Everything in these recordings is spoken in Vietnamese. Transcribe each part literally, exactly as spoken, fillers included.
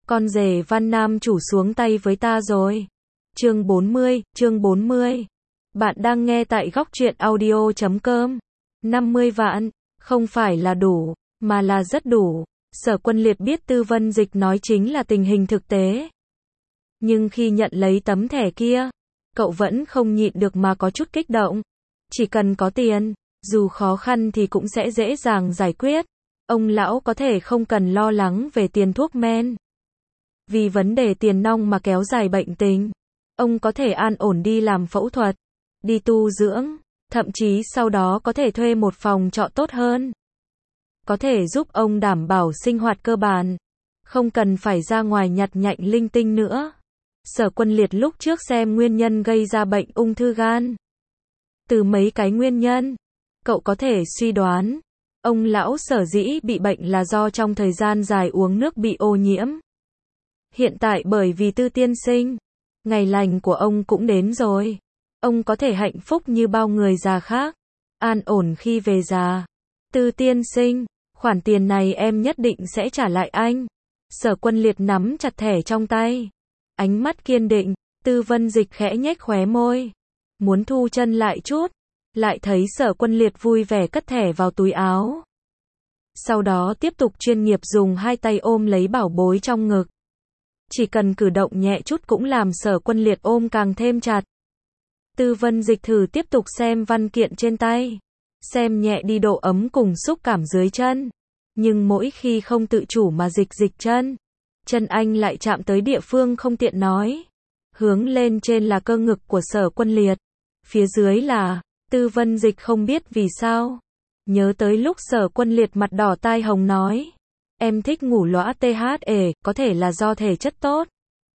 Con rể Văn Nam chủ xuống tay với ta rồi. Chương bốn mươi, chương bốn mươi. Bạn đang nghe tại góc truyện audio chấm com. năm mươi vạn, không phải là đủ, mà là rất đủ. Sở Quân Liệt biết Tư Vân Dịch nói chính là tình hình thực tế. Nhưng khi nhận lấy tấm thẻ kia, cậu vẫn không nhịn được mà có chút kích động. Chỉ cần có tiền, dù khó khăn thì cũng sẽ dễ dàng giải quyết. Ông lão có thể không cần lo lắng về tiền thuốc men. Vì vấn đề tiền nong mà kéo dài bệnh tình, ông có thể an ổn đi làm phẫu thuật, đi tu dưỡng, thậm chí sau đó có thể thuê một phòng trọ tốt hơn. Có thể giúp ông đảm bảo sinh hoạt cơ bản, không cần phải ra ngoài nhặt nhạnh linh tinh nữa. Sở Quân Liệt lúc trước xem nguyên nhân gây ra bệnh ung thư gan. Từ mấy cái nguyên nhân, cậu có thể suy đoán, ông lão sở dĩ bị bệnh là do trong thời gian dài uống nước bị ô nhiễm. Hiện tại bởi vì Tư tiên sinh, ngày lành của ông cũng đến rồi. Ông có thể hạnh phúc như bao người già khác, an ổn khi về già. Tư tiên sinh, khoản tiền này em nhất định sẽ trả lại anh. Sở Quân Liệt nắm chặt thẻ trong tay, ánh mắt kiên định. Tư Vân Dịch khẽ nhếch khóe môi, muốn thu chân lại chút, lại thấy Sở Quân Liệt vui vẻ cất thẻ vào túi áo. Sau đó tiếp tục chuyên nghiệp dùng hai tay ôm lấy bảo bối trong ngực. Chỉ cần cử động nhẹ chút cũng làm Sở Quân Liệt ôm càng thêm chặt. Tư Vân Dịch thử tiếp tục xem văn kiện trên tay, xem nhẹ đi độ ấm cùng xúc cảm dưới chân. Nhưng mỗi khi không tự chủ mà dịch dịch chân, chân anh lại chạm tới địa phương không tiện nói. Hướng lên trên là cơ ngực của Sở Quân Liệt, phía dưới là, Tư Vân Dịch không biết vì sao. Nhớ tới lúc Sở Quân Liệt mặt đỏ tai hồng nói, em thích ngủ lõa tê hát e, có thể là do thể chất tốt.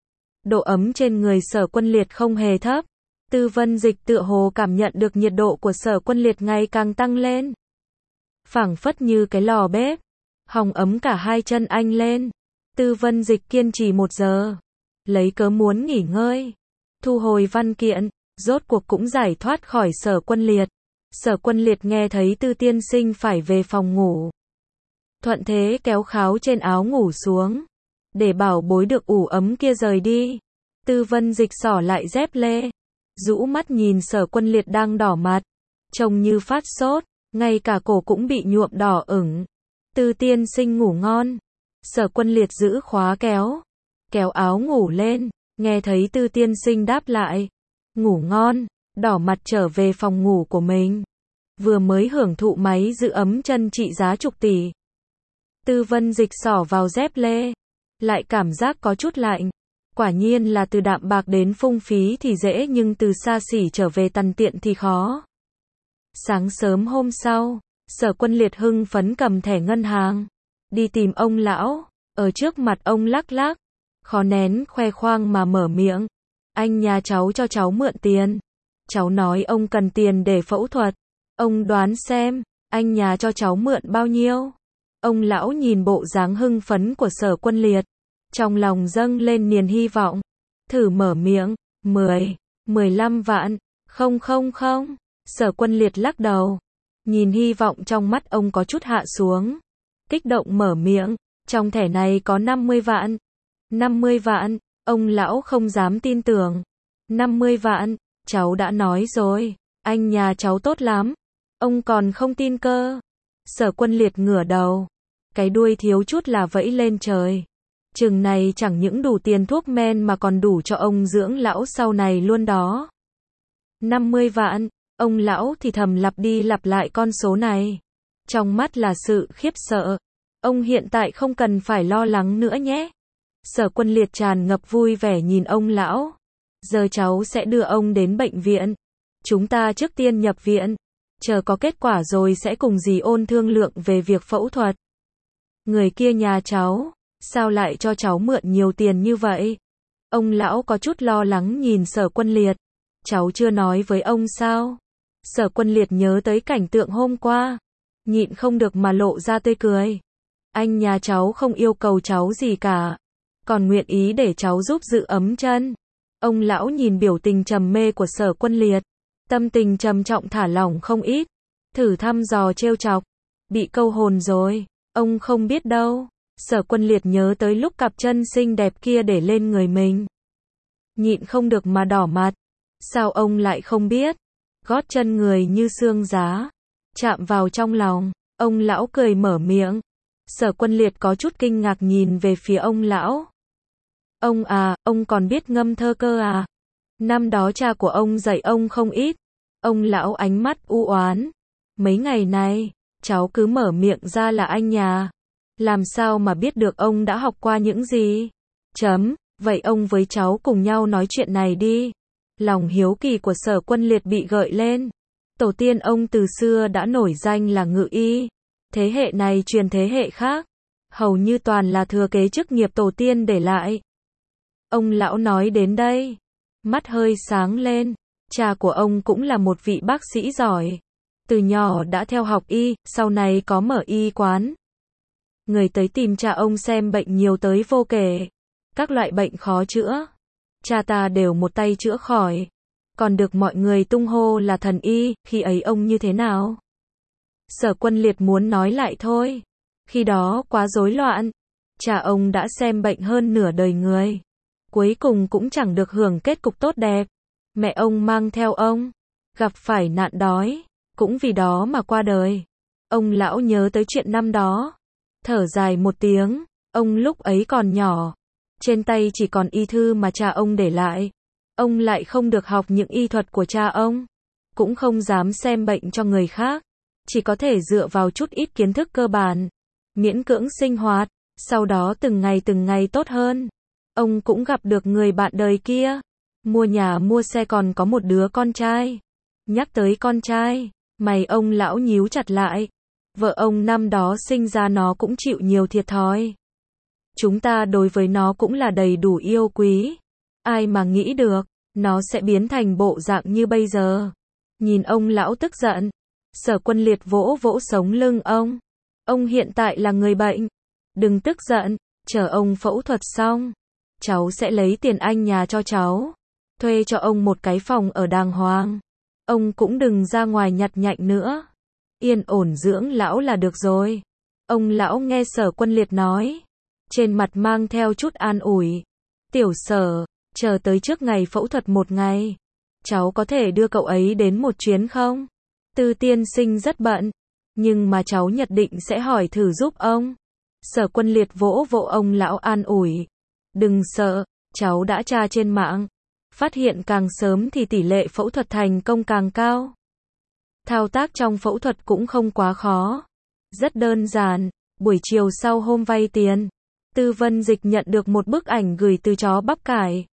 Độ ấm trên người Sở Quân Liệt không hề thấp. Tư Vân Dịch tựa hồ cảm nhận được nhiệt độ của Sở Quân Liệt ngày càng tăng lên. Phảng phất như cái lò bếp, hòng ấm cả hai chân anh lên. Tư Vân Dịch kiên trì một giờ, lấy cớ muốn nghỉ ngơi, thu hồi văn kiện, rốt cuộc cũng giải thoát khỏi Sở Quân Liệt. Sở Quân Liệt nghe thấy Tư tiên sinh phải về phòng ngủ, thuận thế kéo kháo trên áo ngủ xuống, để bảo bối được ủ ấm kia rời đi. Tư Vân Dịch xỏ lại dép lê, rũ mắt nhìn Sở Quân Liệt đang đỏ mặt, trông như phát sốt, ngay cả cổ cũng bị nhuộm đỏ ửng. Tư tiên sinh ngủ ngon. Sở Quân Liệt giữ khóa kéo, kéo áo ngủ lên, nghe thấy Tư tiên sinh đáp lại, ngủ ngon, đỏ mặt trở về phòng ngủ của mình. Vừa mới hưởng thụ máy giữ ấm chân trị giá chục tỷ. Tư Vân Dịch xỏ vào dép lê, lại cảm giác có chút lạnh. Quả nhiên là từ đạm bạc đến phung phí thì dễ, nhưng từ xa xỉ trở về tằn tiện thì khó. Sáng sớm hôm sau, Sở Quân Liệt hưng phấn cầm thẻ ngân hàng, đi tìm ông lão, ở trước mặt ông lắc lắc, khó nén khoe khoang mà mở miệng. Anh nhà cháu cho cháu mượn tiền. Cháu nói ông cần tiền để phẫu thuật. Ông đoán xem, anh nhà cho cháu mượn bao nhiêu? Ông lão nhìn bộ dáng hưng phấn của Sở Quân Liệt, trong lòng dâng lên niềm hy vọng. Thử mở miệng, mười, mười lăm vạn, không không không. Sở Quân Liệt lắc đầu, nhìn hy vọng trong mắt ông có chút hạ xuống. Kích động mở miệng, trong thẻ này có năm mươi vạn. năm mươi vạn, ông lão không dám tin tưởng. năm mươi vạn, cháu đã nói rồi, anh nhà cháu tốt lắm. Ông còn không tin cơ. Sở Quân Liệt ngửa đầu, cái đuôi thiếu chút là vẫy lên trời. Chừng này chẳng những đủ tiền thuốc men mà còn đủ cho ông dưỡng lão sau này luôn đó. năm mươi vạn, ông lão thì thầm lặp đi lặp lại con số này. Trong mắt là sự khiếp sợ. Ông hiện tại không cần phải lo lắng nữa nhé. Sở Quân Liệt tràn ngập vui vẻ nhìn ông lão. Giờ cháu sẽ đưa ông đến bệnh viện. Chúng ta trước tiên nhập viện. Chờ có kết quả rồi sẽ cùng dì Ôn thương lượng về việc phẫu thuật. Người kia nhà cháu, sao lại cho cháu mượn nhiều tiền như vậy? Ông lão có chút lo lắng nhìn Sở Quân Liệt. Cháu chưa nói với ông sao? Sở Quân Liệt nhớ tới cảnh tượng hôm qua, nhịn không được mà lộ ra tươi cười. Anh nhà cháu không yêu cầu cháu gì cả, còn nguyện ý để cháu giúp giữ ấm chân. Ông lão nhìn biểu tình trầm mê của Sở Quân Liệt, tâm tình trầm trọng thả lỏng không ít. Thử thăm dò trêu chọc, bị câu hồn rồi. Ông không biết đâu, Sở Quân Liệt nhớ tới lúc cặp chân xinh đẹp kia để lên người mình. Nhịn không được mà đỏ mặt. Sao ông lại không biết? Gót chân người như xương giá. Chạm vào trong lòng. Ông lão cười mở miệng. Sở Quân Liệt có chút kinh ngạc nhìn về phía ông lão. Ông à, ông còn biết ngâm thơ cơ à? Năm đó cha của ông dạy ông không ít. Ông lão ánh mắt u oán. Mấy ngày này, cháu cứ mở miệng ra là anh nhà. Làm sao mà biết được ông đã học qua những gì? Chấm, vậy ông với cháu cùng nhau nói chuyện này đi. Lòng hiếu kỳ của Sở Quân Liệt bị gợi lên. Tổ tiên ông từ xưa đã nổi danh là ngự y. Thế hệ này truyền thế hệ khác. Hầu như toàn là thừa kế chức nghiệp tổ tiên để lại. Ông lão nói đến đây. Mắt hơi sáng lên. Cha của ông cũng là một vị bác sĩ giỏi. Từ nhỏ đã theo học y, sau này có mở y quán. Người tới tìm cha ông xem bệnh nhiều tới vô kể. Các loại bệnh khó chữa. Cha ta đều một tay chữa khỏi. Còn được mọi người tung hô là thần y, khi ấy ông như thế nào? Sở Quân Liệt muốn nói lại thôi. Khi đó quá rối loạn. Cha ông đã xem bệnh hơn nửa đời người. Cuối cùng cũng chẳng được hưởng kết cục tốt đẹp. Mẹ ông mang theo ông. Gặp phải nạn đói. Cũng vì đó mà qua đời. Ông lão nhớ tới chuyện năm đó. Thở dài một tiếng. Ông lúc ấy còn nhỏ. Trên tay chỉ còn y thư mà cha ông để lại. Ông lại không được học những y thuật của cha ông. Cũng không dám xem bệnh cho người khác. Chỉ có thể dựa vào chút ít kiến thức cơ bản. Miễn cưỡng sinh hoạt. Sau đó từng ngày từng ngày tốt hơn. Ông cũng gặp được người bạn đời kia. Mua nhà mua xe còn có một đứa con trai. Nhắc tới con trai. Mày ông lão nhíu chặt lại. Vợ ông năm đó sinh ra nó cũng chịu nhiều thiệt thòi. Chúng ta đối với nó cũng là đầy đủ yêu quý. Ai mà nghĩ được, nó sẽ biến thành bộ dạng như bây giờ. Nhìn ông lão tức giận. Sở Quân Liệt vỗ vỗ sống lưng ông. Ông hiện tại là người bệnh. Đừng tức giận, chờ ông phẫu thuật xong. Cháu sẽ lấy tiền anh nhà cho cháu. Thuê cho ông một cái phòng ở đàng hoàng. Ông cũng đừng ra ngoài nhặt nhạnh nữa. Yên ổn dưỡng lão là được rồi. Ông lão nghe Sở Quân Liệt nói. Trên mặt mang theo chút an ủi. Tiểu Sở, chờ tới trước ngày phẫu thuật một ngày. Cháu có thể đưa cậu ấy đến một chuyến không? Tư tiên sinh rất bận. Nhưng mà cháu nhất định sẽ hỏi thử giúp ông. Sở Quân Liệt vỗ vỗ ông lão an ủi. Đừng sợ, cháu đã tra trên mạng. Phát hiện càng sớm thì tỷ lệ phẫu thuật thành công càng cao. Thao tác trong phẫu thuật cũng không quá khó. Rất đơn giản. Buổi chiều sau hôm vay tiền, Tư Vân Dịch nhận được một bức ảnh gửi từ chó bắp cải.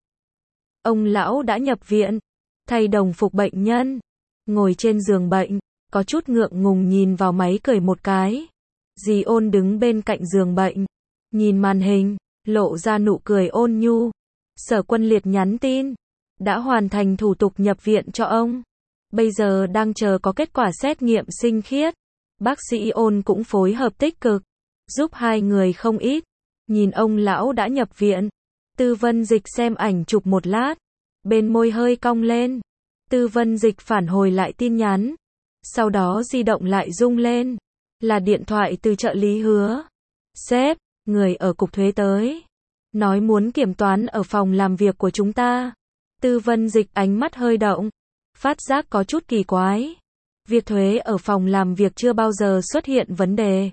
Ông lão đã nhập viện, thay đồng phục bệnh nhân, ngồi trên giường bệnh, có chút ngượng ngùng nhìn vào máy cười một cái. Dì Ôn đứng bên cạnh giường bệnh, nhìn màn hình, lộ ra nụ cười ôn nhu. Sở Quân Liệt nhắn tin, đã hoàn thành thủ tục nhập viện cho ông. Bây giờ đang chờ có kết quả xét nghiệm sinh khiết. Bác sĩ Ôn cũng phối hợp tích cực, giúp hai người không ít. Nhìn ông lão đã nhập viện, Tư Vân Dịch xem ảnh chụp một lát, bên môi hơi cong lên. Tư Vân Dịch phản hồi lại tin nhắn. Sau đó di động lại rung lên. Là điện thoại từ trợ lý Hứa. Sếp, người ở cục thuế tới. Nói muốn kiểm toán ở phòng làm việc của chúng ta. Tư Vân Dịch ánh mắt hơi động. Phát giác có chút kỳ quái. Việc thuế ở phòng làm việc chưa bao giờ xuất hiện vấn đề.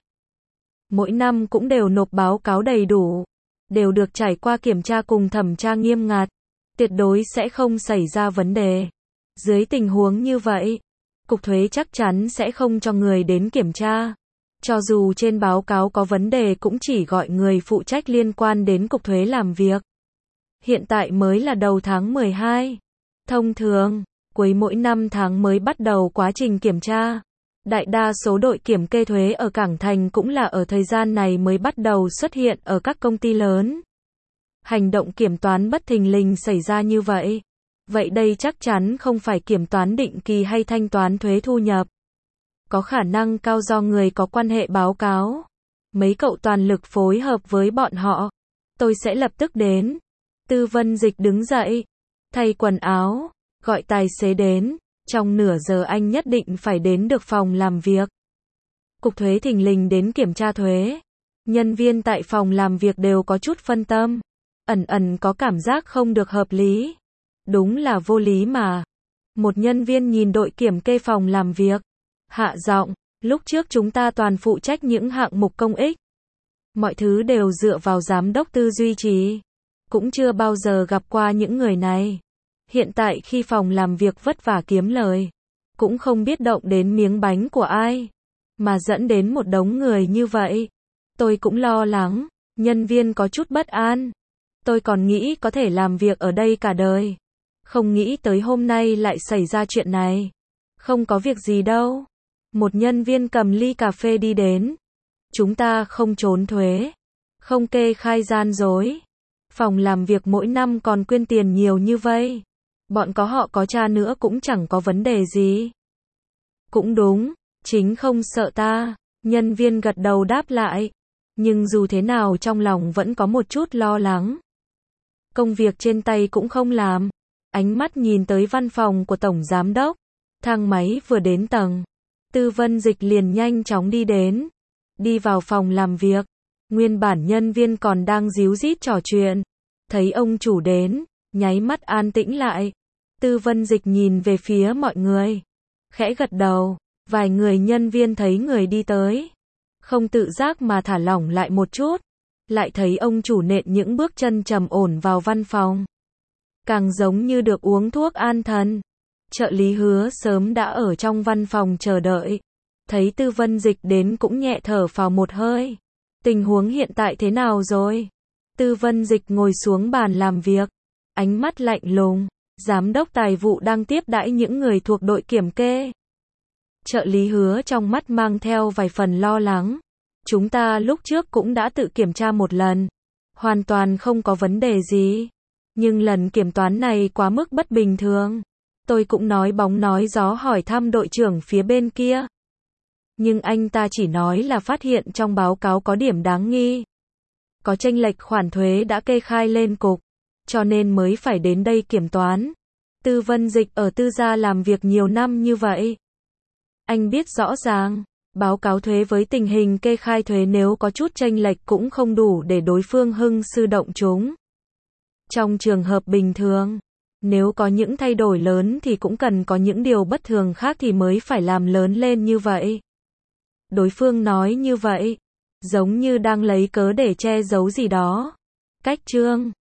Mỗi năm cũng đều nộp báo cáo đầy đủ. Đều được trải qua kiểm tra cùng thẩm tra nghiêm ngặt. Tuyệt đối sẽ không xảy ra vấn đề. Dưới tình huống như vậy, Cục thuế chắc chắn sẽ không cho người đến kiểm tra. Cho dù trên báo cáo có vấn đề cũng chỉ gọi người phụ trách liên quan đến Cục thuế làm việc. Hiện tại mới là đầu tháng mười hai. Thông thường, cuối mỗi năm tháng mới bắt đầu quá trình kiểm tra. Đại đa số đội kiểm kê thuế ở Cảng Thành cũng là ở thời gian này mới bắt đầu xuất hiện ở các công ty lớn. Hành động kiểm toán bất thình lình xảy ra như vậy. Vậy đây chắc chắn không phải kiểm toán định kỳ hay thanh toán thuế thu nhập. Có khả năng cao do người có quan hệ báo cáo. Mấy cậu toàn lực phối hợp với bọn họ. Tôi sẽ lập tức đến. Tư Vân Dịch đứng dậy, thay quần áo, gọi tài xế đến. Trong nửa giờ anh nhất định phải đến được phòng làm việc. Cục thuế thình lình đến kiểm tra thuế. Nhân viên tại phòng làm việc đều có chút phân tâm. Ẩn ẩn có cảm giác không được hợp lý. Đúng là vô lý mà. Một nhân viên nhìn đội kiểm kê phòng làm việc. Hạ giọng, lúc trước chúng ta toàn phụ trách những hạng mục công ích. Mọi thứ đều dựa vào giám đốc tư duy trì. Cũng chưa bao giờ gặp qua những người này. Hiện tại khi phòng làm việc vất vả kiếm lời, cũng không biết động đến miếng bánh của ai, mà dẫn đến một đống người như vậy. Tôi cũng lo lắng, nhân viên có chút bất an. Tôi còn nghĩ có thể làm việc ở đây cả đời. Không nghĩ tới hôm nay lại xảy ra chuyện này. Không có việc gì đâu. Một nhân viên cầm ly cà phê đi đến. Chúng ta không trốn thuế, không kê khai gian dối. Phòng làm việc mỗi năm còn quyên tiền nhiều như vậy. Bọn có họ có cha nữa cũng chẳng có vấn đề gì. Cũng đúng, chính không sợ ta. Nhân viên gật đầu đáp lại. Nhưng dù thế nào trong lòng vẫn có một chút lo lắng. Công việc trên tay cũng không làm. Ánh mắt nhìn tới văn phòng của Tổng Giám Đốc. Thang máy vừa đến tầng. Tư Vân Dịch liền nhanh chóng đi đến. Đi vào phòng làm việc. Nguyên bản nhân viên còn đang díu dít trò chuyện. Thấy ông chủ đến, nháy mắt an tĩnh lại. Tư Vân Dịch nhìn về phía mọi người. Khẽ gật đầu. Vài người nhân viên thấy người đi tới. Không tự giác mà thả lỏng lại một chút. Lại thấy ông chủ nện những bước chân trầm ổn vào văn phòng. Càng giống như được uống thuốc an thần. Trợ lý Hứa sớm đã ở trong văn phòng chờ đợi. Thấy Tư Vân Dịch đến cũng nhẹ thở phào một hơi. Tình huống hiện tại thế nào rồi? Tư Vân Dịch ngồi xuống bàn làm việc. Ánh mắt lạnh lùng. Giám đốc tài vụ đang tiếp đãi những người thuộc đội kiểm kê. Trợ lý Hứa trong mắt mang theo vài phần lo lắng. Chúng ta lúc trước cũng đã tự kiểm tra một lần. Hoàn toàn không có vấn đề gì. Nhưng lần kiểm toán này quá mức bất bình thường. Tôi cũng nói bóng nói gió hỏi thăm đội trưởng phía bên kia. Nhưng anh ta chỉ nói là phát hiện trong báo cáo có điểm đáng nghi. Có chênh lệch khoản thuế đã kê khai lên cục. Cho nên mới phải đến đây kiểm toán. Tư Vân Dịch ở tư gia làm việc nhiều năm như vậy. Anh biết rõ ràng. Báo cáo thuế với tình hình kê khai thuế nếu có chút chênh lệch cũng không đủ để đối phương hưng sư động chúng. Trong trường hợp bình thường, nếu có những thay đổi lớn thì cũng cần có những điều bất thường khác thì mới phải làm lớn lên như vậy. Đối phương nói như vậy, giống như đang lấy cớ để che giấu gì đó. Cách chương